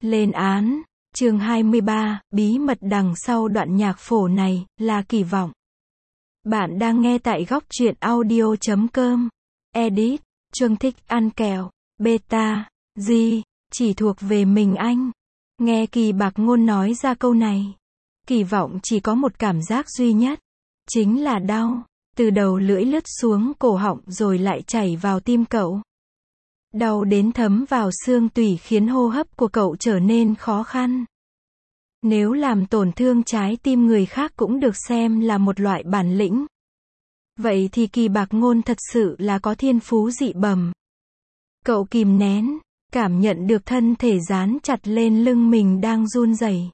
Lên án, chương 23, bí mật đằng sau đoạn nhạc phổ này, là Kỳ Vọng. Bạn đang nghe tại góc truyện audio.com. Edit, Trương thích ăn kẹo, beta, gì, chỉ thuộc về mình anh. Nghe Kỳ Bạc Ngôn nói ra câu này. Kỳ Vọng chỉ có một cảm giác duy nhất. Chính là đau. Từ đầu lưỡi lướt xuống cổ họng rồi lại chảy vào tim cậu. Đau đến thấm vào xương tủy khiến hô hấp của cậu trở nên khó khăn. Nếu làm tổn thương trái tim người khác cũng được xem là một loại bản lĩnh. Vậy thì Kỳ Bạc Ngôn thật sự là có thiên phú dị bẩm. Cậu kìm nén, cảm nhận được thân thể dán chặt lên lưng mình đang run rẩy.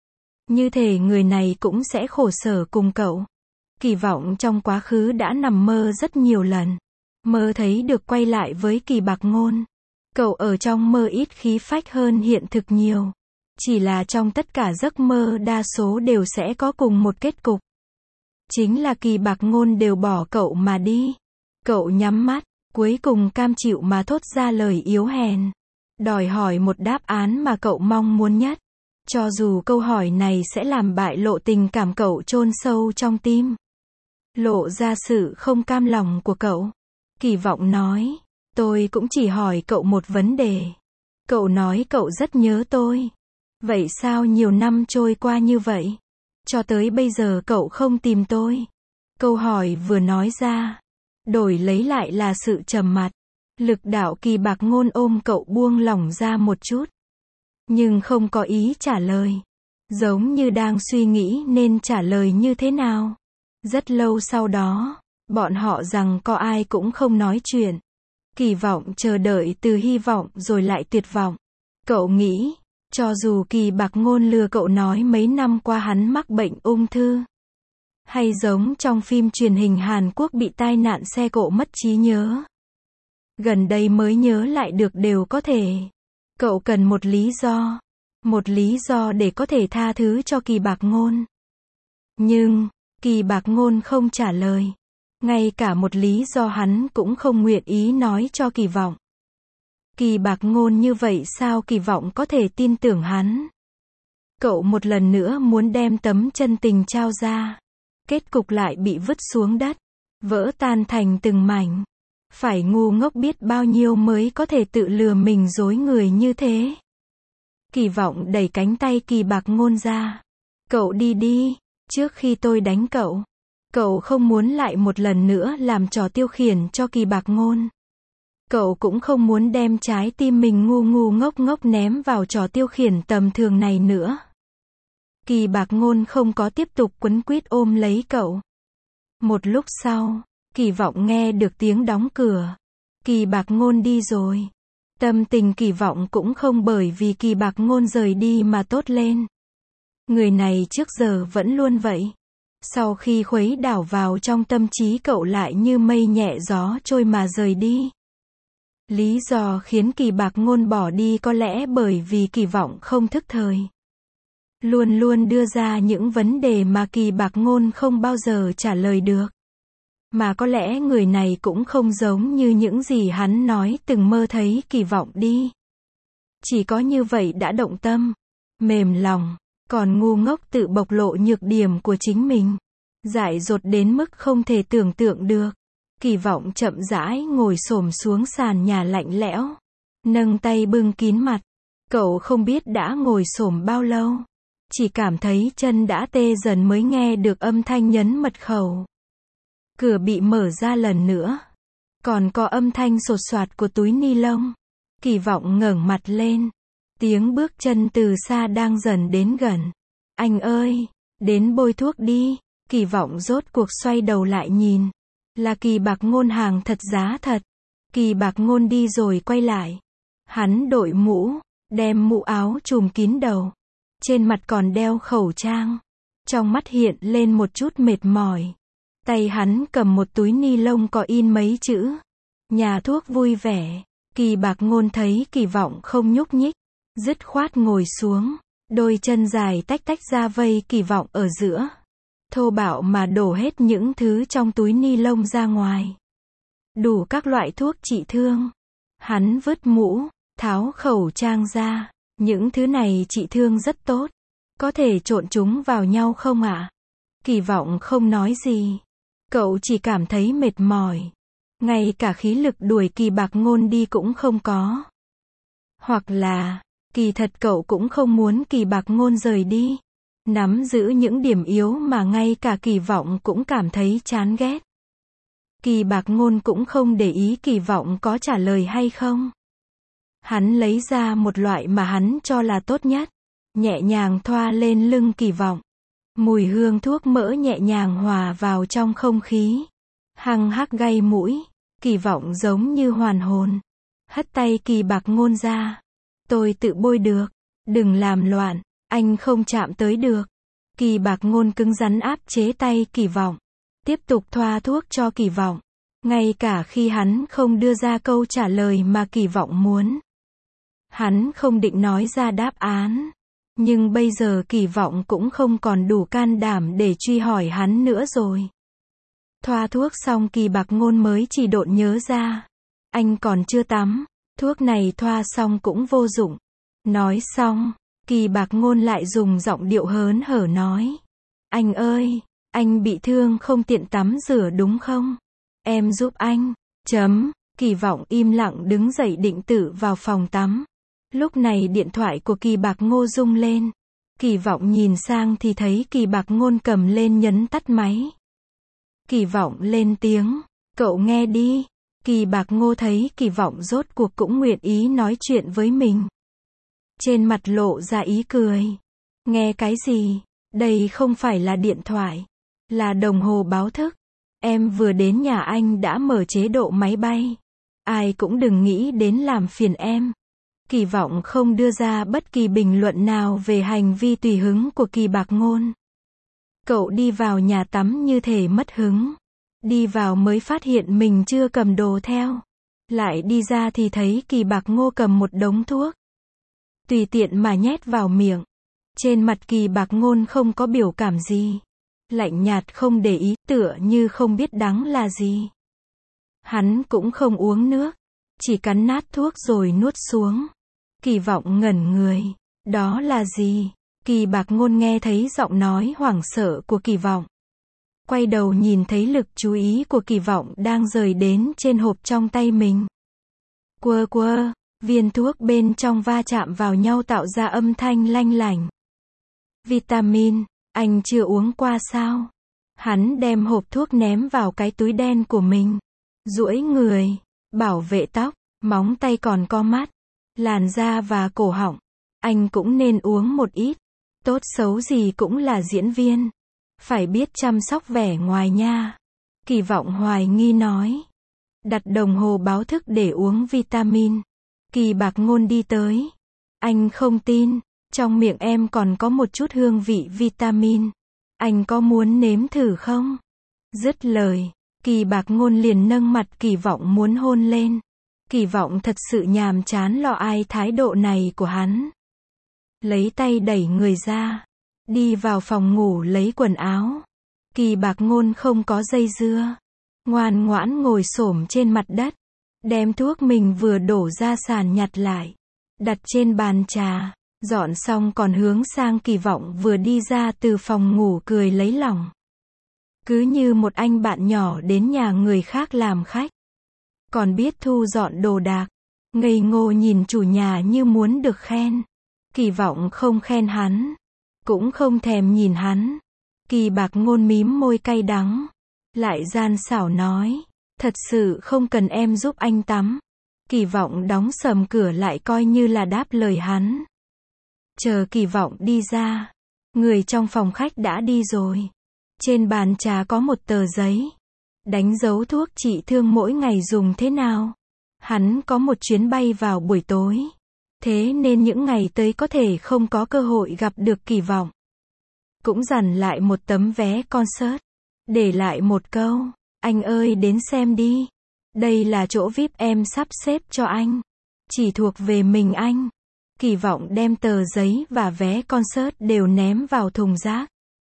Như thể người này cũng sẽ khổ sở cùng cậu. Kỳ Vọng trong quá khứ đã nằm mơ rất nhiều lần. Mơ thấy được quay lại với Kỳ Bạc Ngôn. Cậu ở trong mơ ít khí phách hơn hiện thực nhiều. Chỉ là trong tất cả giấc mơ đa số đều sẽ có cùng một kết cục. Chính là Kỳ Bạc Ngôn đều bỏ cậu mà đi. Cậu nhắm mắt, cuối cùng cam chịu mà thốt ra lời yếu hèn. Đòi hỏi một đáp án mà cậu mong muốn nhất. Cho dù câu hỏi này sẽ làm bại lộ tình cảm cậu chôn sâu trong tim. Lộ ra sự không cam lòng của cậu. Kỳ Vọng nói, tôi cũng chỉ hỏi cậu một vấn đề. Cậu nói cậu rất nhớ tôi. Vậy sao nhiều năm trôi qua như vậy? Cho tới bây giờ cậu không tìm tôi. Câu hỏi vừa nói ra, đổi lấy lại là sự trầm mặc. Lực đạo Kỳ Bạc Ngôn ôm cậu buông lỏng ra một chút. Nhưng không có ý trả lời. Giống như đang suy nghĩ nên trả lời như thế nào. Rất lâu sau đó, bọn họ rằng có ai cũng không nói chuyện. Kỳ Vọng chờ đợi từ hy vọng rồi lại tuyệt vọng. Cậu nghĩ, cho dù Kỳ Bạc Ngôn lừa cậu nói mấy năm qua hắn mắc bệnh ung thư. Hay giống trong phim truyền hình Hàn Quốc bị tai nạn xe cộ mất trí nhớ. Gần đây mới nhớ lại được đều có thể. Cậu cần một lý do. Một lý do để có thể tha thứ cho Kỳ Bạc Ngôn. Nhưng, Kỳ Bạc Ngôn không trả lời. Ngay cả một lý do hắn cũng không nguyện ý nói cho Kỳ Vọng. Kỳ Bạc Ngôn như vậy sao Kỳ Vọng có thể tin tưởng hắn? Cậu một lần nữa muốn đem tấm chân tình trao ra. Kết cục lại bị vứt xuống đất. Vỡ tan thành từng mảnh. Phải ngu ngốc biết bao nhiêu mới có thể tự lừa mình dối người như thế. Kỳ Vọng đẩy cánh tay Kỳ Bạc Ngôn ra. Cậu đi đi, trước khi tôi đánh cậu. Cậu không muốn lại một lần nữa làm trò tiêu khiển cho Kỳ Bạc Ngôn. Cậu cũng không muốn đem trái tim mình ngu ngốc ngốc ném vào trò tiêu khiển tầm thường này nữa. Kỳ Bạc Ngôn không có tiếp tục quấn quýt ôm lấy cậu. Một lúc sau, Kỳ Vọng nghe được tiếng đóng cửa. Kỳ Bạc Ngôn đi rồi. Tâm tình Kỳ Vọng cũng không bởi vì Kỳ Bạc Ngôn rời đi mà tốt lên. Người này trước giờ vẫn luôn vậy. Sau khi khuấy đảo vào trong tâm trí cậu lại như mây nhẹ gió trôi mà rời đi. Lý do khiến Kỳ Bạc Ngôn bỏ đi có lẽ bởi vì Kỳ Vọng không thức thời. Luôn luôn đưa ra những vấn đề mà Kỳ Bạc Ngôn không bao giờ trả lời được. Mà có lẽ người này cũng không giống như những gì hắn nói từng mơ thấy Kỳ Vọng đi. Chỉ có như vậy đã động tâm, mềm lòng, còn ngu ngốc tự bộc lộ nhược điểm của chính mình. Dại dột đến mức không thể tưởng tượng được. Kỳ Vọng chậm rãi ngồi xổm xuống sàn nhà lạnh lẽo. Nâng tay bưng kín mặt. Cậu không biết đã ngồi xổm bao lâu. Chỉ cảm thấy chân đã tê dần mới nghe được âm thanh nhấn mật khẩu. Cửa bị mở ra lần nữa. Còn có âm thanh sột soạt của túi ni lông. Kỳ Vọng ngẩng mặt lên. Tiếng bước chân từ xa đang dần đến gần. Anh ơi, đến bôi thuốc đi. Kỳ Vọng rốt cuộc xoay đầu lại nhìn. Là Kỳ Bạc Ngôn hàng thật giá thật. Kỳ Bạc Ngôn đi rồi quay lại. Hắn đội mũ, đem mũ áo trùm kín đầu. Trên mặt còn đeo khẩu trang. Trong mắt hiện lên một chút mệt mỏi. Tay hắn cầm một túi ni lông có in mấy chữ. Nhà thuốc vui vẻ. Kỳ Bạc Ngôn thấy Kỳ Vọng không nhúc nhích. Dứt khoát ngồi xuống. Đôi chân dài tách tách ra vây Kỳ Vọng ở giữa. Thô bạo mà đổ hết những thứ trong túi ni lông ra ngoài. Đủ các loại thuốc trị thương. Hắn vứt mũ, tháo khẩu trang ra. Những thứ này chị thương rất tốt. Có thể trộn chúng vào nhau không ạ? Kỳ vọng không nói gì. Cậu chỉ cảm thấy mệt mỏi. Ngay cả khí lực đuổi Kỳ Bạc Ngôn đi cũng không có. Hoặc là, kỳ thật cậu cũng không muốn Kỳ Bạc Ngôn rời đi. Nắm giữ những điểm yếu mà ngay cả Kỳ vọng cũng cảm thấy chán ghét. Kỳ Bạc Ngôn cũng không để ý Kỳ vọng có trả lời hay không. Hắn lấy ra một loại mà hắn cho là tốt nhất. Nhẹ nhàng thoa lên lưng Kỳ vọng. Mùi hương thuốc mỡ nhẹ nhàng hòa vào trong không khí. Hăng hắc gây mũi. Kỳ vọng giống như hoàn hồn. Hất tay Kỳ Bạc Ngôn ra. Tôi tự bôi được. Đừng làm loạn. Anh không chạm tới được. Kỳ Bạc Ngôn cứng rắn áp chế tay Kỳ vọng. Tiếp tục thoa thuốc cho Kỳ vọng. Ngay cả khi hắn không đưa ra câu trả lời mà Kỳ vọng muốn. Hắn không định nói ra đáp án. Nhưng bây giờ Kỳ vọng cũng không còn đủ can đảm để truy hỏi hắn nữa rồi. Thoa thuốc xong Kỳ Bạc Ngôn mới chỉ độn nhớ ra. Anh còn chưa tắm. Thuốc này thoa xong cũng vô dụng. Nói xong, Kỳ Bạc Ngôn lại dùng giọng điệu hớn hở nói. Anh ơi, anh bị thương không tiện tắm rửa đúng không? Em giúp anh. Kỳ vọng im lặng đứng dậy định tự vào phòng tắm. Lúc này điện thoại của Kỳ Bạc Ngôn rung lên. Kỳ vọng nhìn sang thì thấy Kỳ Bạc Ngôn cầm lên nhấn tắt máy. Kỳ vọng lên tiếng. Cậu nghe đi. Kỳ Bạc Ngôn thấy Kỳ vọng rốt cuộc cũng nguyện ý nói chuyện với mình. Trên mặt lộ ra ý cười. Nghe cái gì? Đây không phải là điện thoại. Là đồng hồ báo thức. Em vừa đến nhà anh đã mở chế độ máy bay. Ai cũng đừng nghĩ đến làm phiền em. Kỳ vọng không đưa ra bất kỳ bình luận nào về hành vi tùy hứng của Kỳ Bạc Ngôn. Cậu đi vào nhà tắm như thể mất hứng. Đi vào mới phát hiện mình chưa cầm đồ theo. Lại đi ra thì thấy Kỳ Bạc Ngôn cầm một đống thuốc. Tùy tiện mà nhét vào miệng. Trên mặt Kỳ Bạc Ngôn không có biểu cảm gì. Lạnh nhạt không để ý, tựa như không biết đắng là gì. Hắn cũng không uống nước. Chỉ cắn nát thuốc rồi nuốt xuống. Kỳ vọng ngẩn người. Đó là gì? Kỳ Bạc Ngôn nghe thấy giọng nói hoảng sợ của Kỳ vọng. Quay đầu nhìn thấy lực chú ý của Kỳ vọng đang rời đến trên hộp trong tay mình. Quơ quơ, viên thuốc bên trong va chạm vào nhau tạo ra âm thanh lanh lảnh. Vitamin, anh chưa uống qua sao? Hắn đem hộp thuốc ném vào cái túi đen của mình. Duỗi người, bảo vệ tóc, móng tay còn có mắt, làn da và cổ họng. Anh cũng nên uống một ít. Tốt xấu gì cũng là diễn viên. Phải biết chăm sóc vẻ ngoài nha. Kỳ vọng hoài nghi nói. Đặt đồng hồ báo thức để uống vitamin. Kỳ Bạc Ngôn đi tới. Anh không tin. Trong miệng em còn có một chút hương vị vitamin. Anh có muốn nếm thử không? Dứt lời, Kỳ Bạc Ngôn liền nâng mặt Kỳ vọng muốn hôn lên. Kỳ vọng thật sự nhàm chán lo ai thái độ này của hắn. Lấy tay đẩy người ra. Đi vào phòng ngủ lấy quần áo. Kỳ Bạc Ngôn không có dây dưa. Ngoan ngoãn ngồi xổm trên mặt đất. Đem thuốc mình vừa đổ ra sàn nhặt lại. Đặt trên bàn trà. Dọn xong còn hướng sang Kỳ vọng vừa đi ra từ phòng ngủ cười lấy lòng. Cứ như một anh bạn nhỏ đến nhà người khác làm khách. Còn biết thu dọn đồ đạc. Ngây ngô nhìn chủ nhà như muốn được khen. Kỳ vọng không khen hắn. Cũng không thèm nhìn hắn. Kỳ Bạc Ngôn mím môi cay đắng. Lại gian xảo nói. Thật sự không cần em giúp anh tắm. Kỳ vọng đóng sầm cửa lại coi như là đáp lời hắn. Chờ Kỳ vọng đi ra. Người trong phòng khách đã đi rồi. Trên bàn trà có một tờ giấy. Đánh dấu thuốc trị thương mỗi ngày dùng thế nào. Hắn có một chuyến bay vào buổi tối. Thế nên những ngày tới có thể không có cơ hội gặp được Kỳ vọng. Cũng dặn lại một tấm vé concert. Để lại một câu. Anh ơi đến xem đi. Đây là chỗ VIP em sắp xếp cho anh. Chỉ thuộc về mình anh. Kỳ vọng đem tờ giấy và vé concert đều ném vào thùng rác.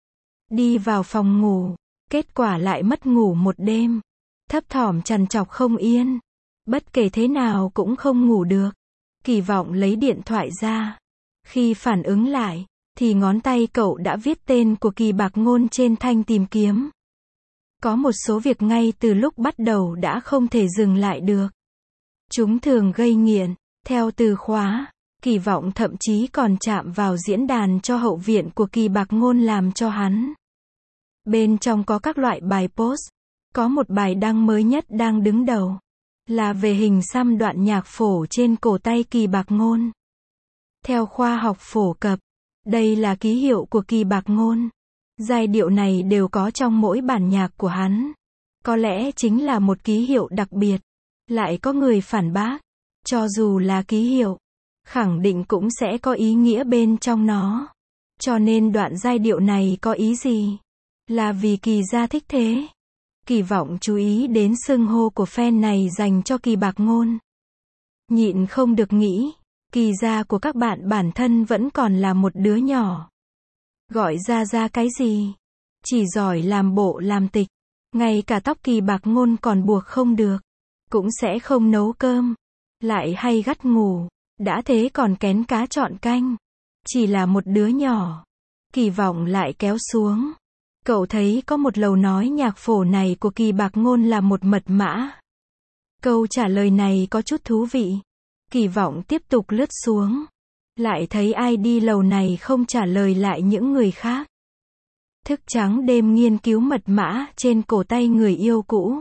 Đi vào phòng ngủ. Kết quả lại mất ngủ một đêm. Thấp thỏm trằn trọc không yên. Bất kể thế nào cũng không ngủ được. Kỳ vọng lấy điện thoại ra. Khi phản ứng lại, thì ngón tay cậu đã viết tên của Kỳ Bạc Ngôn trên thanh tìm kiếm. Có một số việc ngay từ lúc bắt đầu đã không thể dừng lại được. Chúng thường gây nghiện. Theo từ khóa, Kỳ Vọng thậm chí còn chạm vào diễn đàn cho hậu viện của Kỳ Bạc Ngôn làm cho hắn. Bên trong có các loại bài post. Có một bài đăng mới nhất đang đứng đầu. Là về hình xăm đoạn nhạc phổ trên cổ tay Kỳ Bạc Ngôn. Theo khoa học phổ cập, đây là ký hiệu của Kỳ Bạc Ngôn. Giai điệu này đều có trong mỗi bản nhạc của hắn. Có lẽ chính là một ký hiệu đặc biệt. Lại có người phản bác. Cho dù là ký hiệu, khẳng định cũng sẽ có ý nghĩa bên trong nó. Cho nên đoạn giai điệu này có ý gì? Là vì Kỳ gia thích thế. Kỳ Vọng chú ý đến xưng hô của fan này dành cho Kỳ Bạc Ngôn. Nhịn không được nghĩ, Kỳ gia của các bạn bản thân vẫn còn là một đứa nhỏ. Gọi ra cái gì? Chỉ giỏi làm bộ làm tịch. Ngay cả tóc Kỳ Bạc Ngôn còn buộc không được. Cũng sẽ không nấu cơm. Lại hay gắt ngủ. Đã thế còn kén cá chọn canh. Chỉ là một đứa nhỏ. Kỳ Vọng lại kéo xuống. Cậu thấy có một lầu nói nhạc phổ này của Kỳ Bạc Ngôn là một mật mã. Câu trả lời này có chút thú vị. Kỳ Vọng tiếp tục lướt xuống. Lại thấy ID lầu này không trả lời lại những người khác. Thức trắng đêm nghiên cứu mật mã trên cổ tay người yêu cũ.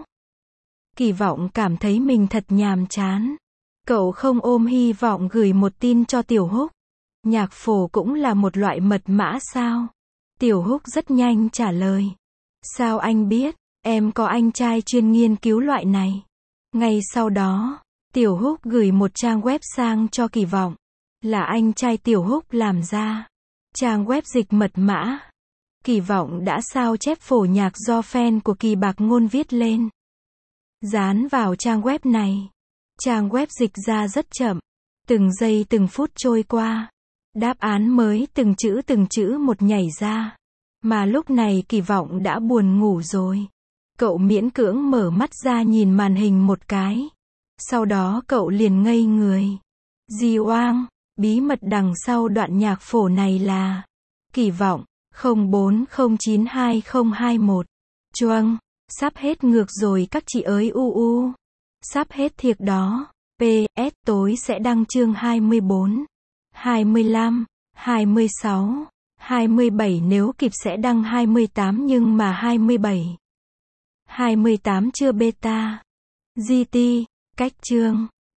Kỳ Vọng cảm thấy mình thật nhàm chán. Cậu không ôm hy vọng gửi một tin cho Tiểu Húc. Nhạc phổ cũng là một loại mật mã sao? Tiểu Húc rất nhanh trả lời. Sao anh biết? Em có anh trai chuyên nghiên cứu loại này. Ngay sau đó, Tiểu Húc gửi một trang web sang cho Kỳ Vọng. Là anh trai Tiểu Húc làm ra. Trang web dịch mật mã. Kỳ Vọng đã sao chép phổ nhạc do fan của Kỳ Bạc Ngôn viết lên. Dán vào trang web này. Trang web dịch ra rất chậm. Từng giây từng phút trôi qua. Đáp án mới từng chữ một nhảy ra. Mà lúc này Kỳ Vọng đã buồn ngủ rồi. Cậu miễn cưỡng mở mắt ra nhìn màn hình một cái. Sau đó cậu liền ngây người. Di oang, bí mật đằng sau đoạn nhạc phổ này là Kỳ Vọng 04092021. Chuông, sắp hết ngược rồi các chị ơi u. Sắp hết thiệt đó. PS tối sẽ đăng chương 24, 25, 26, 27 nếu kịp sẽ đăng 28 nhưng mà 27. 28 chưa beta. GT, cách chương.